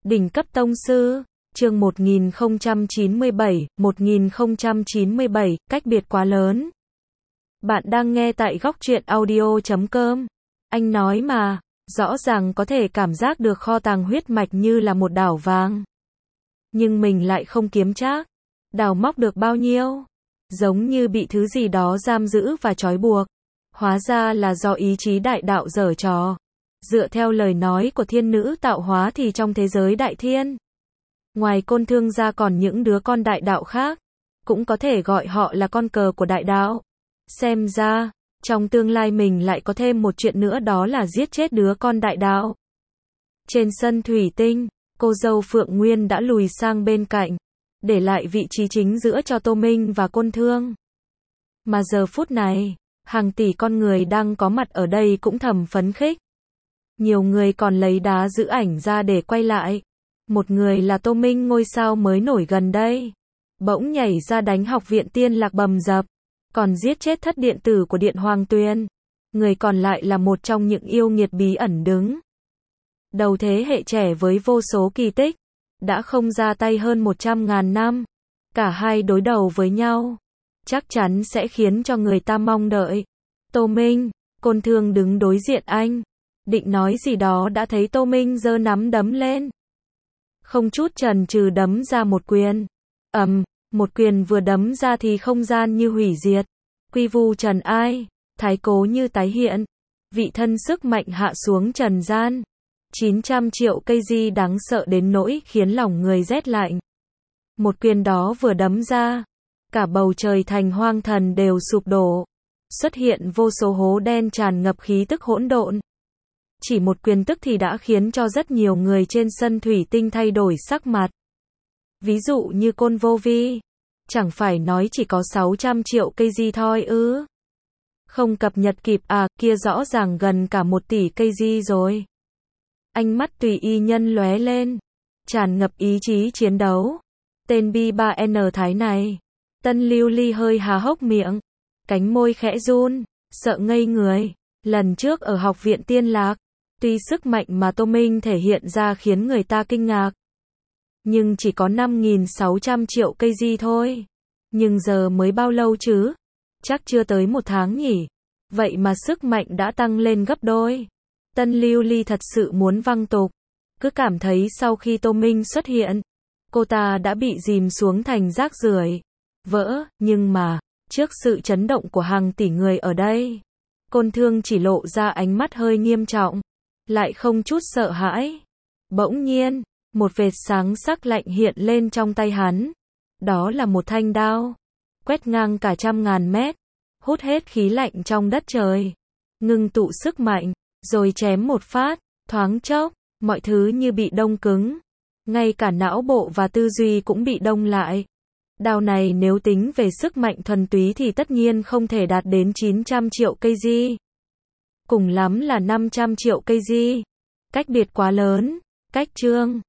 Đỉnh cấp tông sư, chương 1097, cách biệt quá lớn. Bạn đang nghe tại góc truyện audio.com. Anh nói mà, rõ ràng có thể cảm giác được kho tàng huyết mạch như là một đảo vàng. Nhưng mình lại không kiếm trác. Đào móc được bao nhiêu? Giống như bị thứ gì đó giam giữ và trói buộc. Hóa ra là do ý chí đại đạo giở trò. Dựa theo lời nói của thiên nữ tạo hóa thì trong thế giới đại thiên, ngoài Côn Thương ra còn những đứa con đại đạo khác, cũng có thể gọi họ là con cờ của đại đạo. Xem ra, trong tương lai mình lại có thêm một chuyện nữa, đó là giết chết đứa con đại đạo. Trên sân thủy tinh, cô dâu Phượng Nguyên đã lùi sang bên cạnh, để lại vị trí chính giữa cho Tô Minh và Côn Thương. Mà giờ phút này, hàng tỷ con người đang có mặt ở đây cũng thầm phấn khích. Nhiều người còn lấy đá giữ ảnh ra để quay lại. Một người là Tô Minh, ngôi sao mới nổi gần đây, bỗng nhảy ra đánh Học viện Tiên Lạc bầm dập, còn giết chết thất điện tử của Điện Hoàng Tuyền. Người còn lại là một trong những yêu nghiệt bí ẩn đứng đầu thế hệ trẻ với vô số kỳ tích, đã không ra tay hơn 100.000 năm. Cả hai đối đầu với nhau, chắc chắn sẽ khiến cho người ta mong đợi. Tô Minh, Côn Thương đứng đối diện anh, định nói gì đó đã thấy Tô Minh giơ nắm đấm lên. Không chút chần chừ đấm ra một quyền. Một quyền vừa đấm ra thì không gian như hủy diệt. Quy vu trần ai, thái cố như tái hiện. Vị thân sức mạnh hạ xuống trần gian. 900 triệu cây di đáng sợ đến nỗi khiến lòng người rét lạnh. Một quyền đó vừa đấm ra, cả bầu trời thành hoang thần đều sụp đổ. Xuất hiện vô số hố đen tràn ngập khí tức hỗn độn. Chỉ một quyền tức thì đã khiến cho rất nhiều người trên sân thủy tinh thay đổi sắc mặt. Ví dụ như Côn Vô Vi, chẳng phải nói chỉ có 600 triệu cây di thôi ư? Không cập nhật kịp à, kia rõ ràng gần cả 1 tỷ cây di rồi. Ánh mắt tùy y nhân lóe lên, tràn ngập ý chí chiến đấu. Tên B3N Thái này, Tân Lưu Ly hơi há hốc miệng, cánh môi khẽ run, sợ ngây người. Lần trước ở Học viện Tiên Lạc, tuy sức mạnh mà Tô Minh thể hiện ra khiến người ta kinh ngạc, nhưng chỉ có 5.600 triệu cây di thôi. Nhưng giờ mới bao lâu chứ? Chắc chưa tới 1 tháng nhỉ? Vậy mà sức mạnh đã tăng lên gấp đôi. Tân Lưu Ly thật sự muốn văng tục. Cứ cảm thấy sau khi Tô Minh xuất hiện, cô ta đã bị dìm xuống thành rác rưởi, vỡ. Nhưng mà, trước sự chấn động của hàng tỷ người ở đây, Côn Thương chỉ lộ ra ánh mắt hơi nghiêm trọng, lại không chút sợ hãi. Bỗng nhiên, một vệt sáng sắc lạnh hiện lên trong tay hắn. Đó là một thanh đao, quét ngang cả 100.000 mét, hút hết khí lạnh trong đất trời, ngưng tụ sức mạnh, rồi chém một phát. Thoáng chốc, mọi thứ như bị đông cứng, ngay cả não bộ và tư duy cũng bị đông lại. Đao này nếu tính về sức mạnh thuần túy thì tất nhiên không thể đạt đến 900 triệu cây di. Cùng lắm là 500 triệu cây di. Cách biệt quá lớn. Cách chương